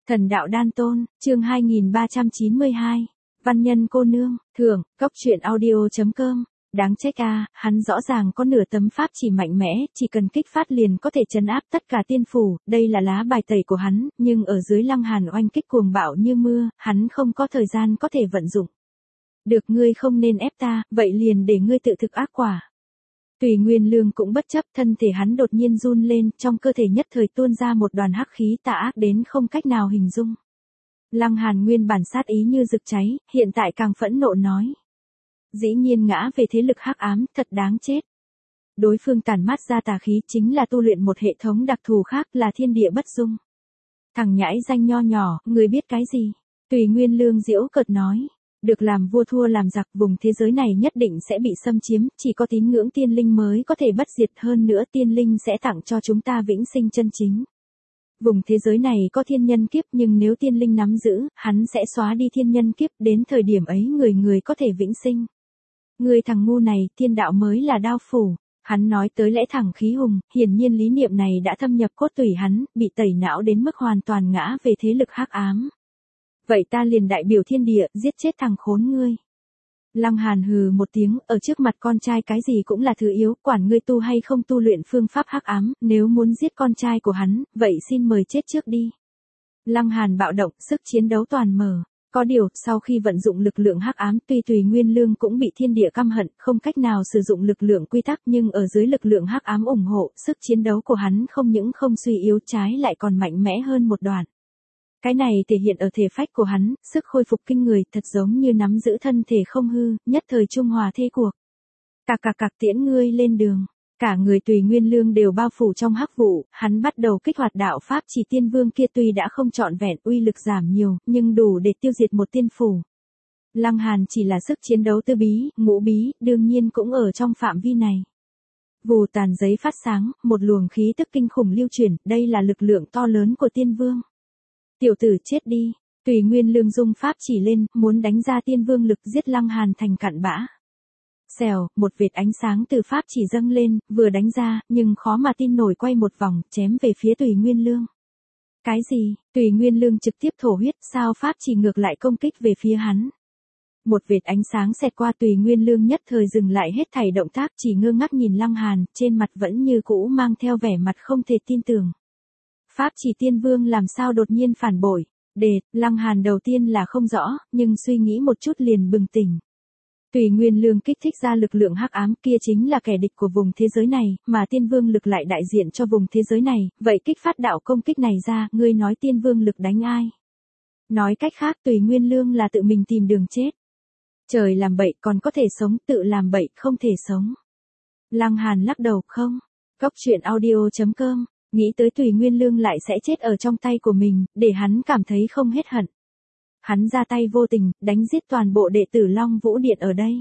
Thần đạo đan tôn, chương 2392. Văn nhân cô nương, thưởng, cốc truyện audio.com. Đáng trách hắn rõ ràng có nửa tấm pháp chỉ mạnh mẽ, chỉ cần kích phát liền có thể trấn áp tất cả tiên phủ, đây là lá bài tẩy của hắn, nhưng ở dưới Lăng Hàn oanh kích cuồng bạo như mưa, hắn không có thời gian có thể vận dụng. Được, ngươi không nên ép ta, vậy liền để ngươi tự thực ác quả. Tùy Nguyên Lương cũng bất chấp, thân thể hắn đột nhiên run lên, trong cơ thể nhất thời tuôn ra một đoàn hắc khí tà ác đến không cách nào hình dung. Lăng Hàn nguyên bản sát ý như rực cháy, hiện tại càng phẫn nộ nói. Dĩ nhiên ngã về thế lực hắc ám, thật đáng chết. Đối phương tản mát ra tà khí chính là tu luyện một hệ thống đặc thù khác, là thiên địa bất dung. Thằng nhãi danh nho nhỏ, người biết cái gì? Tùy Nguyên Lương giễu cợt nói. Được làm vua thua làm giặc, vùng thế giới này nhất định sẽ bị xâm chiếm, chỉ có tín ngưỡng tiên linh mới có thể bất diệt, hơn nữa tiên linh sẽ tặng cho chúng ta vĩnh sinh chân chính. Vùng thế giới này có thiên nhân kiếp, nhưng nếu tiên linh nắm giữ, hắn sẽ xóa đi thiên nhân kiếp, đến thời điểm ấy người người có thể vĩnh sinh. Người thằng ngu này, thiên đạo mới là đao phủ. Hắn nói tới lẽ thẳng khí hùng, hiển nhiên lý niệm này đã thâm nhập cốt tủy hắn, bị tẩy não đến mức hoàn toàn ngã về thế lực hắc ám. Vậy ta liền đại biểu thiên địa, giết chết thằng khốn ngươi. Lăng Hàn hừ một tiếng, ở trước mặt con trai cái gì cũng là thứ yếu, quản ngươi tu hay không tu luyện phương pháp hắc ám, nếu muốn giết con trai của hắn, vậy xin mời chết trước đi. Lăng Hàn bạo động, sức chiến đấu toàn mở. Có điều, sau khi vận dụng lực lượng hắc ám, tuy Tùy Nguyên Lương cũng bị thiên địa căm hận, không cách nào sử dụng lực lượng quy tắc, nhưng ở dưới lực lượng hắc ám ủng hộ, sức chiến đấu của hắn không những không suy yếu, trái lại còn mạnh mẽ hơn một đoạn. Cái này thể hiện ở thể phách của hắn, sức khôi phục kinh người, thật giống như nắm giữ thân thể không hư, nhất thời trung hòa thế cuộc. Cạc tiễn ngươi lên đường. Cả người Tùy Nguyên Lương đều bao phủ trong hắc vụ, hắn bắt đầu kích hoạt đạo pháp chỉ tiên vương kia, tuy đã không trọn vẹn, uy lực giảm nhiều, nhưng đủ để tiêu diệt một tiên phủ. Lăng Hàn chỉ là sức chiến đấu tư bí, ngũ bí, đương nhiên cũng ở trong phạm vi này. Vù tàn giấy phát sáng, một luồng khí tức kinh khủng lưu chuyển, đây là lực lượng to lớn của tiên vương. Tiểu tử chết đi, Tùy Nguyên Lương dung pháp chỉ lên, muốn đánh ra tiên vương lực giết Lăng Hàn thành cặn bã. Xèo, một vệt ánh sáng từ pháp chỉ dâng lên, vừa đánh ra, nhưng khó mà tin nổi quay một vòng, chém về phía Tùy Nguyên Lương. Cái gì? Tùy Nguyên Lương trực tiếp thổ huyết, sao pháp chỉ ngược lại công kích về phía hắn. Một vệt ánh sáng xẹt qua, Tùy Nguyên Lương nhất thời dừng lại hết thảy động tác, chỉ ngơ ngác nhìn Lăng Hàn, trên mặt vẫn như cũ mang theo vẻ mặt không thể tin tưởng. Pháp chỉ tiên vương làm sao đột nhiên phản bội? Lăng Hàn đầu tiên là không rõ, nhưng suy nghĩ một chút liền bừng tỉnh. Tùy Nguyên Lương kích thích ra lực lượng hắc ám, kia chính là kẻ địch của vùng thế giới này, mà tiên vương lực lại đại diện cho vùng thế giới này, vậy kích phát đạo công kích này ra, ngươi nói tiên vương lực đánh ai? Nói cách khác, Tùy Nguyên Lương là tự mình tìm đường chết. Trời làm bậy còn có thể sống, tự làm bậy không thể sống. Lăng Hàn lắc đầu, không. Cốc truyện audio.com. Nghĩ tới Tùy Nguyên Lương lại sẽ chết ở trong tay của mình, để hắn cảm thấy không hết hận. Hắn ra tay vô tình, đánh giết toàn bộ đệ tử Long Vũ Điện ở đây.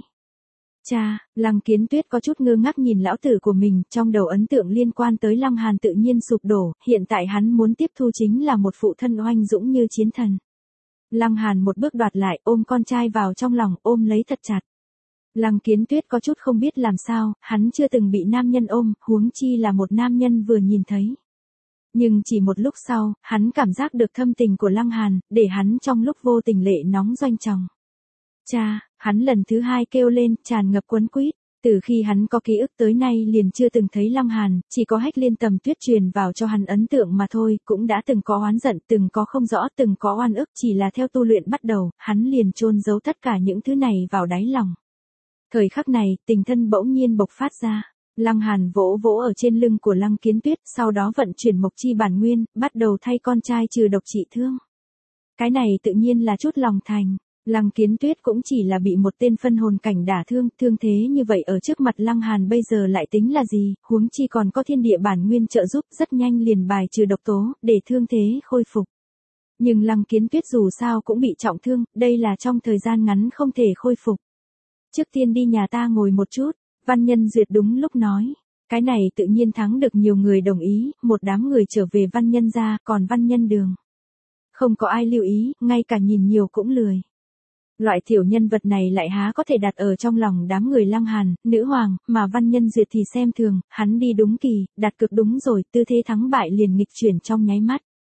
Cha, Lăng Kiến Tuyết có chút ngơ ngác nhìn lão tử của mình, trong đầu ấn tượng liên quan tới Lăng Hàn tự nhiên sụp đổ, hiện tại hắn muốn tiếp thu chính là một phụ thân oanh dũng như chiến thần. Lăng Hàn một bước đoạt lại, ôm con trai vào trong lòng, ôm lấy thật chặt. Lăng Kiến Tuyết có chút không biết làm sao, hắn chưa từng bị nam nhân ôm, huống chi là một nam nhân vừa nhìn thấy. Nhưng chỉ một lúc sau, hắn cảm giác được thâm tình của Lăng Hàn, để hắn trong lúc vô tình lệ nóng doanh tròng. Cha, hắn lần thứ hai kêu lên, tràn ngập quấn quýt. Từ khi hắn có ký ức tới nay liền chưa từng thấy Lăng Hàn, chỉ có Hách Liên Tầm Tuyết truyền vào cho hắn ấn tượng mà thôi, cũng đã từng có oán giận, từng có không rõ, từng có oan ức, chỉ là theo tu luyện bắt đầu, hắn liền chôn giấu tất cả những thứ này vào đáy lòng. Thời khắc này, tình thân bỗng nhiên bộc phát ra. Lăng Hàn vỗ vỗ ở trên lưng của Lăng Kiến Tuyết, sau đó vận chuyển mộc chi bản nguyên, bắt đầu thay con trai trừ độc trị thương. Cái này tự nhiên là chút lòng thành. Lăng Kiến Tuyết cũng chỉ là bị một tên phân hồn cảnh đả thương, thương thế như vậy ở trước mặt Lăng Hàn bây giờ lại tính là gì, huống chi còn có thiên địa bản nguyên trợ giúp, rất nhanh liền bài trừ độc tố, để thương thế khôi phục. Nhưng Lăng Kiến Tuyết dù sao cũng bị trọng thương, đây là trong thời gian ngắn không thể khôi phục. Trước tiên đi nhà ta ngồi một chút, Văn Nhân Duyệt đúng lúc nói. Cái này tự nhiên thắng được nhiều người đồng ý, một đám người trở về Văn Nhân gia, còn Văn Nhân Đường. Không có ai lưu ý, ngay cả nhìn nhiều cũng lười. Loại tiểu nhân vật này lại há có thể đặt ở trong lòng đám người Lăng Hàn, nữ hoàng, mà Văn Nhân Duyệt thì xem thường, hắn đi đúng kỳ, đặt cược đúng rồi, tư thế thắng bại liền nghịch chuyển trong nháy mắt.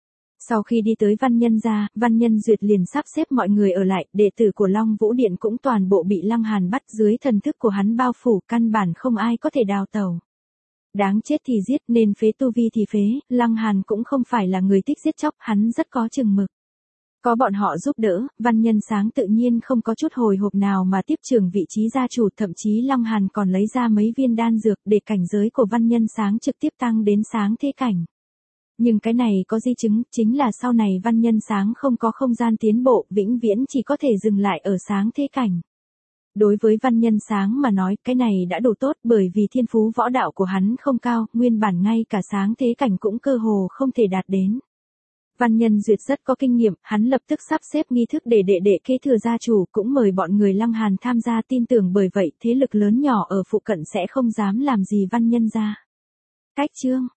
Sau khi đi tới Văn Nhân gia, Văn Nhân Duyệt liền sắp xếp mọi người ở lại, đệ tử của Long Vũ Điện cũng toàn bộ bị Lăng Hàn bắt dưới thần thức của hắn bao phủ, căn bản không ai có thể đào tẩu. Đáng chết thì giết, nên phế tu vi thì phế, Lăng Hàn cũng không phải là người thích giết chóc, hắn rất có chừng mực. Có bọn họ giúp đỡ, Văn Nhân Sáng tự nhiên không có chút hồi hộp nào mà tiếp trưởng vị trí gia chủ, thậm chí Lăng Hàn còn lấy ra mấy viên đan dược để cảnh giới của Văn Nhân Sáng trực tiếp tăng đến sáng thế cảnh. Nhưng cái này có di chứng, chính là sau này Văn Nhân Sáng không có không gian tiến bộ, vĩnh viễn chỉ có thể dừng lại ở sáng thế cảnh. Đối với Văn Nhân Sáng mà nói, cái này đã đủ tốt, bởi vì thiên phú võ đạo của hắn không cao, nguyên bản ngay cả sáng thế cảnh cũng cơ hồ không thể đạt đến. Văn Nhân Duyệt rất có kinh nghiệm, hắn lập tức sắp xếp nghi thức để đệ đệ kế thừa gia chủ, cũng mời bọn người Lăng Hàn tham gia, tin tưởng bởi vậy thế lực lớn nhỏ ở phụ cận sẽ không dám làm gì Văn Nhân gia. Cách chương